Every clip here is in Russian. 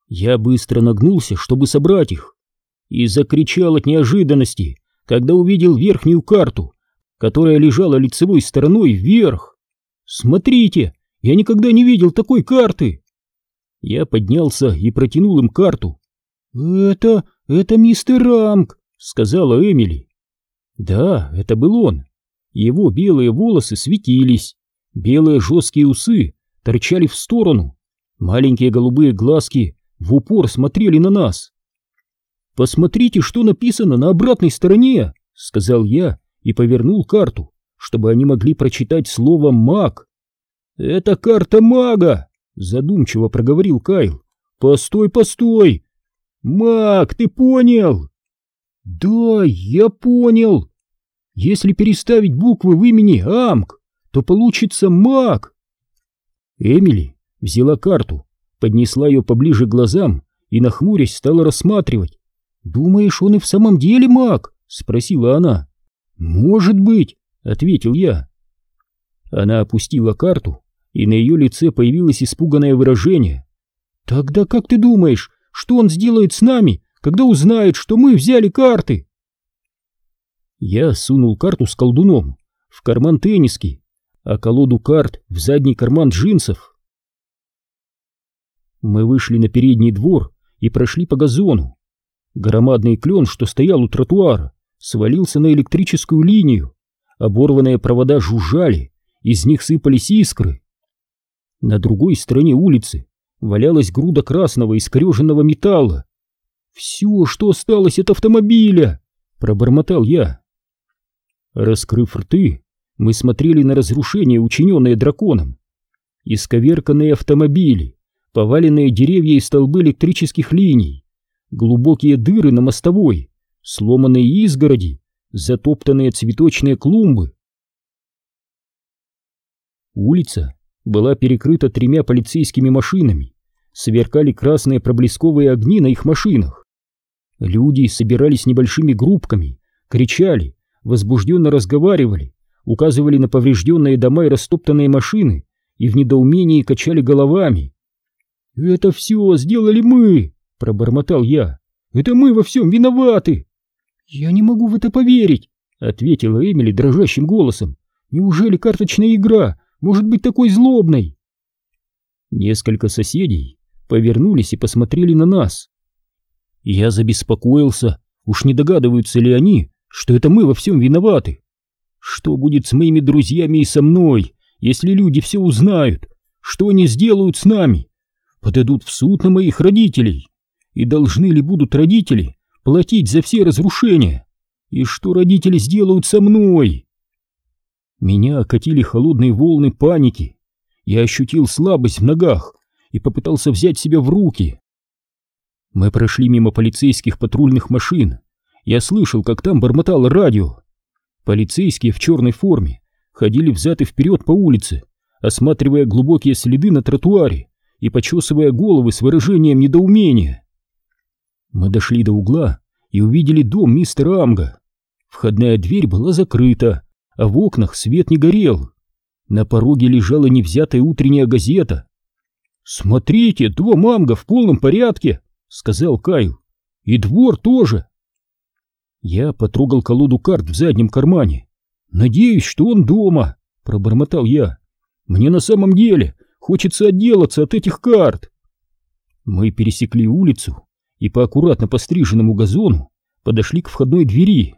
Я быстро нагнулся, чтобы собрать их, и закричал от неожиданности, когда увидел верхнюю карту, которая лежала лицевой стороной вверх. «Смотрите, я никогда не видел такой карты!» Я поднялся и протянул им карту. «Это мистер Рамк», — сказала Эмили. Да, это был он. Его белые волосы светились, белые жесткие усы торчали в сторону, маленькие голубые глазки в упор смотрели на нас. «Посмотрите, что написано на обратной стороне», — сказал я и повернул карту, чтобы они могли прочитать слово «маг». «Это карта мага», — задумчиво проговорил Кайл. «Постой, постой! Маг, ты понял?» «Да, я понял. Если переставить буквы в имени Амк, то получится маг». Эмили взяла карту, поднесла ее поближе к глазам и, нахмурясь, стала рассматривать. «Думаешь, он и в самом деле маг?» — спросила она. «Может быть», — ответил я. Она опустила карту, и на ее лице появилось испуганное выражение. «Тогда как ты думаешь, что он сделает с нами, когда узнает, что мы взяли карты?» Я сунул карту с колдуном в карман тенниски, а колоду карт в задний карман джинсов. Мы вышли на передний двор и прошли по газону. Громадный клен, что стоял у тротуара, свалился на электрическую линию. Оборванные провода жужжали, из них сыпались искры. На другой стороне улицы валялась груда красного искореженного металла. «Все, что осталось от автомобиля!» — пробормотал я. Раскрыв рты, мы смотрели на разрушение, учиненное драконом. Исковерканные автомобили, поваленные деревья и столбы электрических линий, глубокие дыры на мостовой, сломанные изгороди, затоптанные цветочные клумбы. Улица была перекрыта 3 полицейскими машинами, сверкали красные проблесковые огни на их машинах. Люди собирались небольшими группками, кричали, возбужденно разговаривали, указывали на поврежденные дома и растоптанные машины и в недоумении качали головами. «Это все сделали мы!» — пробормотал я. «Это мы во всем виноваты!» «Я не могу в это поверить!» — ответила Эмили дрожащим голосом. «Неужели карточная игра может быть такой злобной?» Несколько соседей повернулись и посмотрели на нас. Я забеспокоился, уж не догадываются ли они, что это мы во всем виноваты. Что будет с моими друзьями и со мной, если люди все узнают? Что они сделают с нами? Подадут в суд на моих родителей? И должны ли будут родители платить за все разрушения? И что родители сделают со мной? Меня окатили холодные волны паники. Я ощутил слабость в ногах и попытался взять себя в руки. Мы прошли мимо полицейских патрульных машин. Я слышал, как там бормотало радио. Полицейские в черной форме ходили взад и вперед по улице, осматривая глубокие следы на тротуаре и почесывая головы с выражением недоумения. Мы дошли до угла и увидели дом мистера Амга. Входная дверь была закрыта, а в окнах свет не горел. На пороге лежала невзятая утренняя газета. «Смотрите, дом Амга в полном порядке», — сказал Кайл. «И двор тоже». Я потрогал колоду карт в заднем кармане. «Надеюсь, что он дома», — пробормотал я. «Мне на самом деле хочется отделаться от этих карт». Мы пересекли улицу и по аккуратно постриженному газону подошли к входной двери.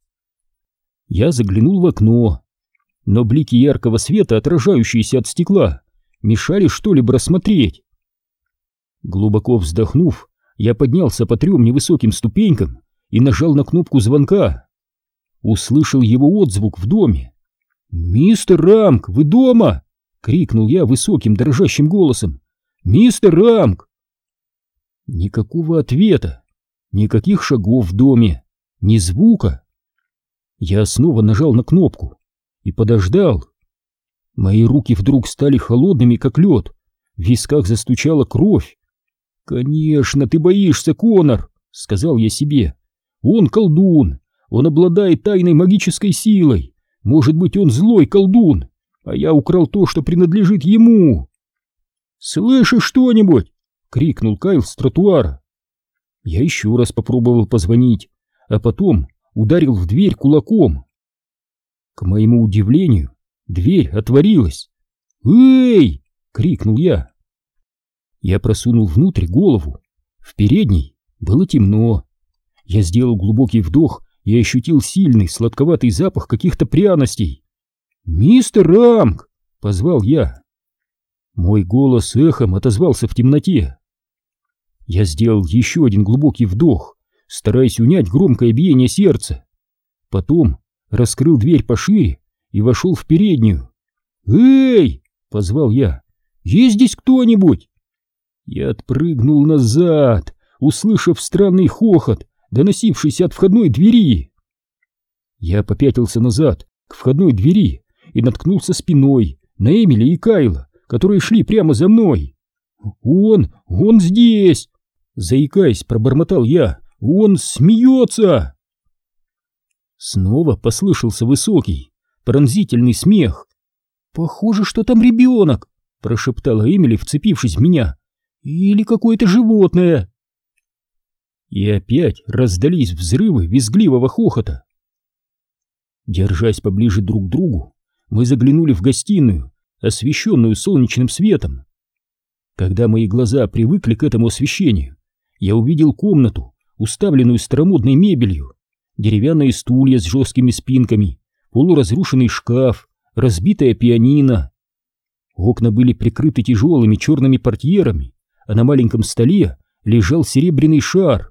Я заглянул в окно, но блики яркого света, отражающиеся от стекла, мешали что-либо рассмотреть. Глубоко вздохнув, я поднялся по 3 невысоким ступенькам и нажал на кнопку звонка. Услышал его отзвук в доме. «Мистер Рамк, вы дома?» — крикнул я высоким дрожащим голосом. «Мистер Рамк!» Никакого ответа, никаких шагов в доме, ни звука. Я снова нажал на кнопку и подождал. Мои руки вдруг стали холодными, как лед, в висках застучала кровь. «Конечно, ты боишься, Конор!» — сказал я себе. «Он колдун, он обладает тайной магической силой. Может быть, он злой колдун, а я украл то, что принадлежит ему». «Слышишь что-нибудь?» — крикнул Кайл с тротуара. Я еще раз попробовал позвонить, а потом ударил в дверь кулаком. К моему удивлению, дверь отворилась. «Эй!» — крикнул я. Я просунул внутрь голову. В передней было темно. Я сделал глубокий вдох и ощутил сильный сладковатый запах каких-то пряностей. «Мистер Рамк!» — позвал я. Мой голос эхом отозвался в темноте. Я сделал еще один глубокий вдох, стараясь унять громкое биение сердца. Потом раскрыл дверь пошире и вошел в переднюю. «Эй!» — позвал я. «Есть здесь кто-нибудь?» Я отпрыгнул назад, услышав странный хохот, доносившийся от входной двери. Я попятился назад к входной двери и наткнулся спиной на Эмили и Кайла, которые шли прямо за мной. Он здесь!» Заикаясь, пробормотал я. «Он смеется!» Снова послышался высокий, пронзительный смех. «Похоже, что там ребенок!» — прошептала Эмили, вцепившись в меня. «Или какое-то животное!» И опять раздались взрывы визгливого хохота. Держась поближе друг к другу, мы заглянули в гостиную, освещенную солнечным светом. Когда мои глаза привыкли к этому освещению, я увидел комнату, уставленную старомодной мебелью, деревянные стулья с жесткими спинками, полуразрушенный шкаф, разбитая пианино. Окна были прикрыты тяжелыми черными портьерами, а на маленьком столе лежал серебряный шар.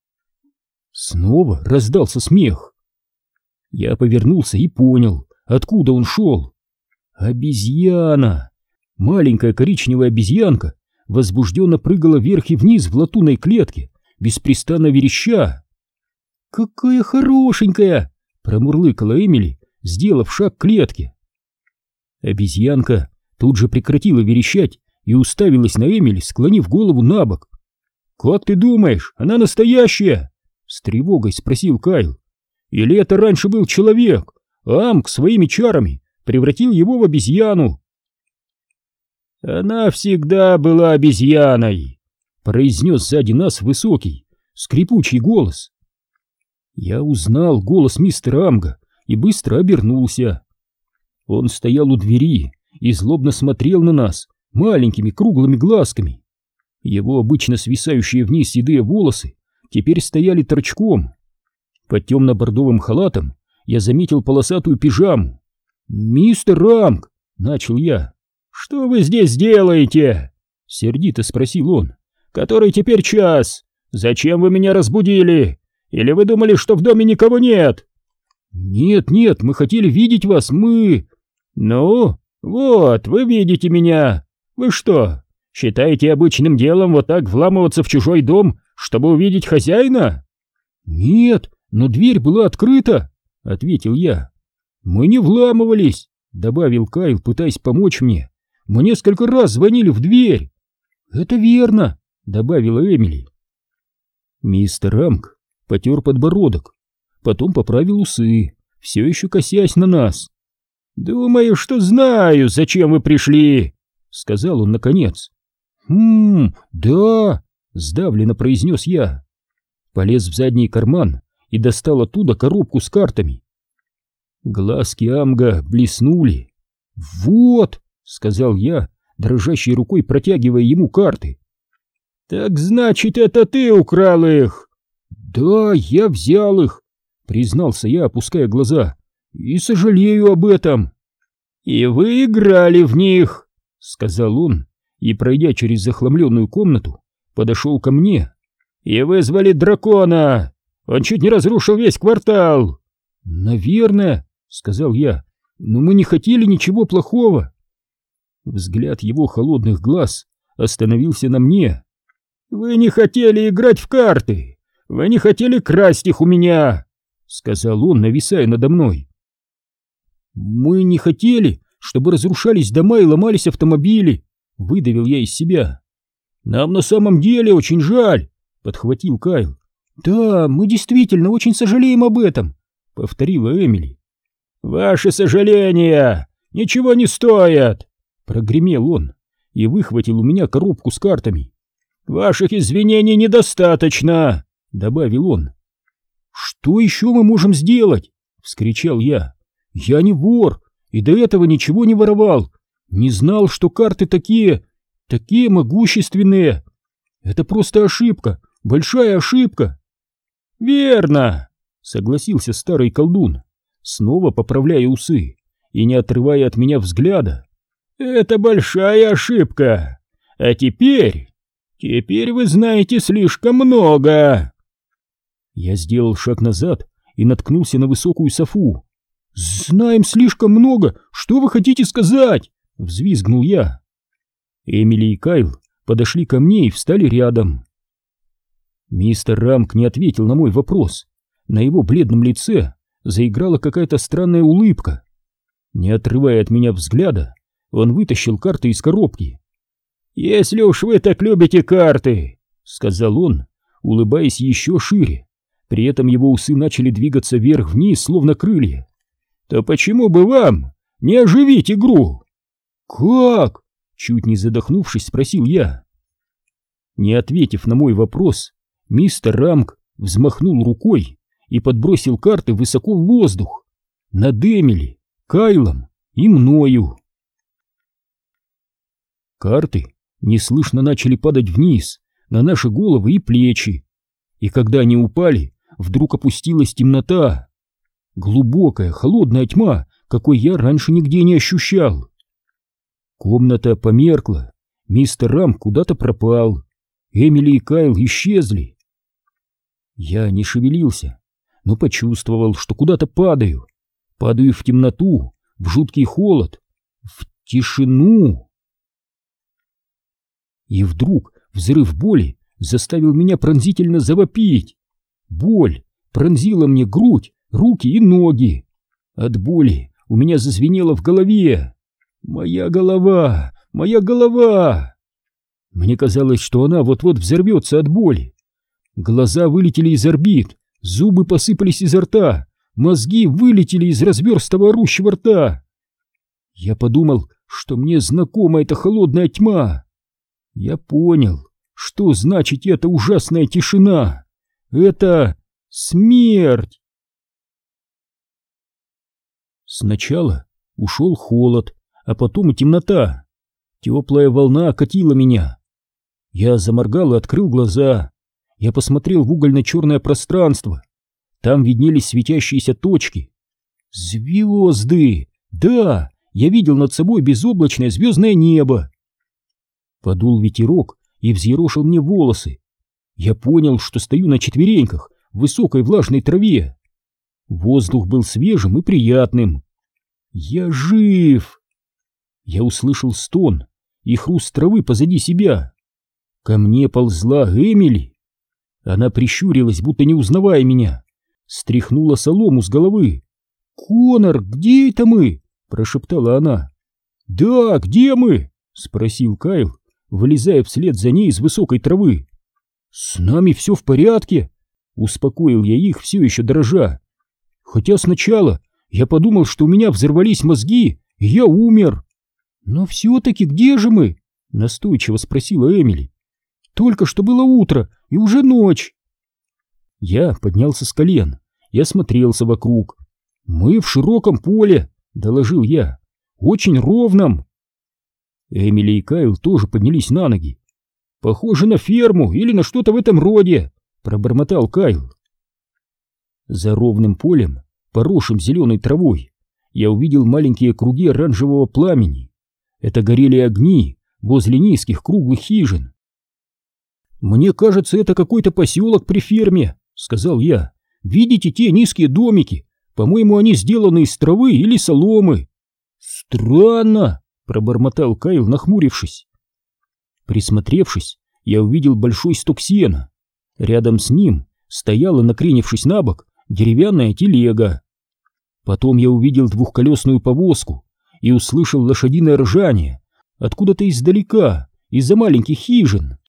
Снова раздался смех. Я повернулся и понял, откуда он шел. Обезьяна! Маленькая коричневая обезьянка возбужденно прыгала вверх и вниз в латунной клетке, беспрестанно вереща. «Какая хорошенькая!» — промурлыкала Эмили, сделав шаг к клетке. Обезьянка тут же прекратила верещать и уставилась на Эмили, склонив голову на бок. «Как ты думаешь, она настоящая?» — с тревогой спросил Кайл. «Или это раньше был человек, а Амк своими чарами превратил его в обезьяну?» «Она всегда была обезьяной», — произнес сзади нас высокий, скрипучий голос. Я узнал голос мистера Амга и быстро обернулся. Он стоял у двери и злобно смотрел на нас маленькими круглыми глазками. Его обычно свисающие вниз седые волосы теперь стояли торчком. Под темно-бордовым халатом я заметил полосатую пижаму. «Мистер Амг!» — начал я. «Что вы здесь делаете?» — сердито спросил он. «Который теперь час? Зачем вы меня разбудили? Или вы думали, что в доме никого нет?» «Нет, мы хотели видеть вас, мы...» «Ну, вот, вы видите меня. Вы что, считаете обычным делом вот так вламываться в чужой дом, чтобы увидеть хозяина?» «Нет, но дверь была открыта», — ответил я. «Мы не вламывались», — добавил Кайл, пытаясь помочь мне. «Мы несколько раз звонили в дверь». «Это верно», — добавила Эмили. Мистер Амк потер подбородок, потом поправил усы, все еще косясь на нас. «Думаю, что знаю, зачем вы пришли», — сказал он наконец. Да», — сдавленно произнес я. Полез в задний карман и достал оттуда коробку с картами. Глазки Амга блеснули. «Вот», — сказал я, дрожащей рукой протягивая ему карты. «Так значит, это ты украл их?» «Да, я взял их», — признался я, опуская глаза. «И сожалею об этом». «И вы играли в них», — сказал он, и, пройдя через захламленную комнату, подошел ко мне. «И вызвали дракона! Он чуть не разрушил весь квартал!» «Наверное», — сказал я, — «но мы не хотели ничего плохого». Взгляд его холодных глаз остановился на мне. «Вы не хотели играть в карты! Вы не хотели красть их у меня!» — сказал он, нависая надо мной. «Мы не хотели, чтобы разрушались дома и ломались автомобили», — выдавил я из себя. «Нам на самом деле очень жаль», — подхватил Кайл. «Да, мы действительно очень сожалеем об этом», — повторила Эмили. «Ваши сожаления ничего не стоят», — прогремел он и выхватил у меня коробку с картами. «Ваших извинений недостаточно», — добавил он. «Что еще мы можем сделать?» — вскричал я. «Я не вор и до этого ничего не воровал. Не знал, что карты такие могущественные. Это просто ошибка, большая ошибка». «Верно», — согласился старый колдун, снова поправляя усы и не отрывая от меня взгляда. «Это большая ошибка. А теперь вы знаете слишком много». Я сделал шаг назад и наткнулся на высокую софу. «Знаем слишком много! Что вы хотите сказать?» — взвизгнул я. Эмили и Кайл подошли ко мне и встали рядом. Мистер Рамк не ответил на мой вопрос. На его бледном лице заиграла какая-то странная улыбка. Не отрывая от меня взгляда, он вытащил карты из коробки. «Если уж вы так любите карты», — сказал он, улыбаясь еще шире, при этом его усы начали двигаться вверх-вниз, словно крылья, «то почему бы вам не оживить игру?» «Как?» — чуть не задохнувшись, спросил я. Не ответив на мой вопрос, мистер Рамк взмахнул рукой и подбросил карты высоко в воздух, над Эмили, Кайлом и мною. Карты неслышно начали падать вниз, на наши головы и плечи, и когда они упали, вдруг опустилась темнота. Глубокая, холодная тьма, какой я раньше нигде не ощущал. Комната померкла, мистер Рамк куда-то пропал, Эмили и Кайл исчезли. Я не шевелился, но почувствовал, что куда-то падаю в темноту, в жуткий холод, в тишину. И вдруг взрыв боли заставил меня пронзительно завопить. Боль пронзила мне грудь, руки и ноги. От боли у меня зазвенело в голове. Моя голова, моя голова! Мне казалось, что она вот-вот взорвется от боли. Глаза вылетели из орбит, зубы посыпались изо рта, мозги вылетели из разверстого орущего рта. Я подумал, что мне знакома эта холодная тьма. Я понял, что значит эта ужасная тишина. Это смерть. Сначала ушел холод, а потом и темнота. Теплая волна окатила меня. Я заморгал и открыл глаза. Я посмотрел в угольно-черное пространство. Там виднелись светящиеся точки. Звезды! Да, я видел над собой безоблачное звездное небо. Подул ветерок и взъерошил мне волосы. Я понял, что стою на четвереньках в высокой влажной траве. Воздух был свежим и приятным. Я жив! Я услышал стон и хруст травы позади себя. Ко мне ползла Эмили. Она прищурилась, будто не узнавая меня, стряхнула солому с головы. «Конор, где это мы?» — прошептала она. «Да, где мы?» — спросил Кайл, вылезая вслед за ней из высокой травы. «С нами все в порядке», — успокоил я их, все еще дрожа. «Хотя сначала я подумал, что у меня взорвались мозги, и я умер». «Но все-таки где же мы?» — настойчиво спросила Эмили. «Только что было утро, и уже ночь». Я поднялся с колен и осмотрелся вокруг. «Мы в широком поле», — доложил я, — «очень ровном». Эмили и Кайл тоже поднялись на ноги. «Похоже на ферму или на что-то в этом роде», — пробормотал Кайл. За ровным полем, поросшим зеленой травой, я увидел маленькие круги оранжевого пламени. Это горели огни возле низких круглых хижин. «Мне кажется, это какой-то поселок при ферме», — сказал я. «Видите те низкие домики? По-моему, они сделаны из травы или соломы». «Странно», — пробормотал Кайл, нахмурившись. Присмотревшись, я увидел большой сток сена. Рядом с ним стояла, накренившись на бок, деревянная телега. Потом я увидел двухколесную повозку и услышал лошадиное ржание откуда-то издалека, из-за маленьких хижин.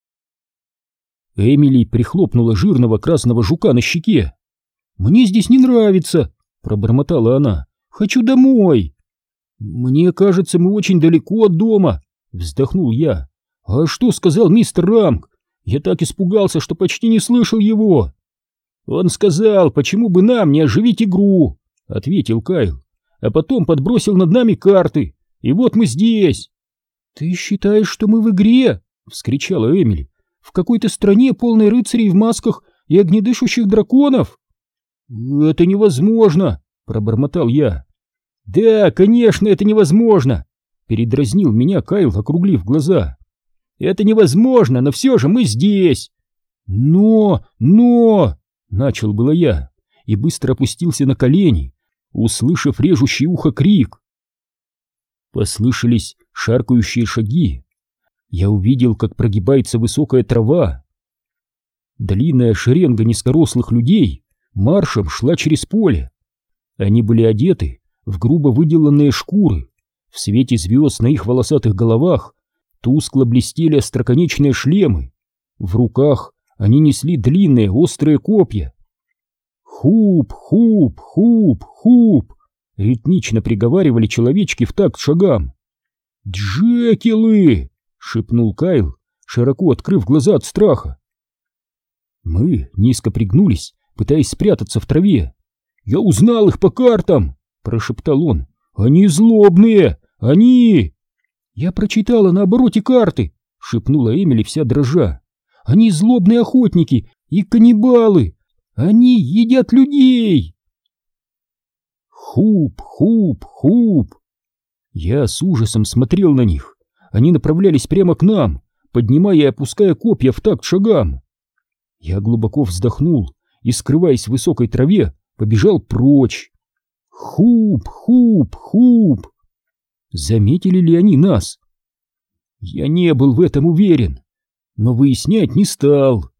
Эмили прихлопнула жирного красного жука на щеке. «Мне здесь не нравится», — пробормотала она. «Хочу домой». «Мне кажется, мы очень далеко от дома», — вздохнул я. «А что сказал мистер Рамк? Я так испугался, что почти не слышал его. Он сказал, почему бы нам не оживить игру, ответил Кайл, а потом подбросил над нами карты, и вот мы здесь. Ты считаешь, что мы в игре? Вскричала Эмили. В какой-то стране, полной рыцарей в масках и огнедышащих драконов? Это невозможно, пробормотал я. Да, конечно, это невозможно, передразнил меня Кайл, округлив глаза. Это невозможно, но все же мы здесь. Но, начал было я и быстро опустился на колени, услышав режущий ухо крик. Послышались шаркающие шаги. Я увидел, как прогибается высокая трава. Длинная шеренга низкорослых людей маршем шла через поле. Они были одеты в грубо выделанные шкуры. В свете звезд на их волосатых головах тускло блестели остроконечные шлемы. В руках они несли длинные острые копья. «Хуп, хуп, хуп, хуп!» — ритмично приговаривали человечки в такт шагам. «Джекилы!» — шепнул Кайл, широко открыв глаза от страха. Мы низко пригнулись, пытаясь спрятаться в траве. «Я узнал их по картам!» — прошептал он. «Они злобные! Они...» «Я прочитала на обороте карты!» — шепнула Эмили вся дрожа. «Они злобные охотники и каннибалы! Они едят людей!» Хуп, хуп, хуп! Я с ужасом смотрел на них. Они направлялись прямо к нам, поднимая и опуская копья в такт шагам. Я глубоко вздохнул и, скрываясь в высокой траве, побежал прочь. Хуп, хуп, хуп! Заметили ли они нас? Я не был в этом уверен, но выяснять не стал.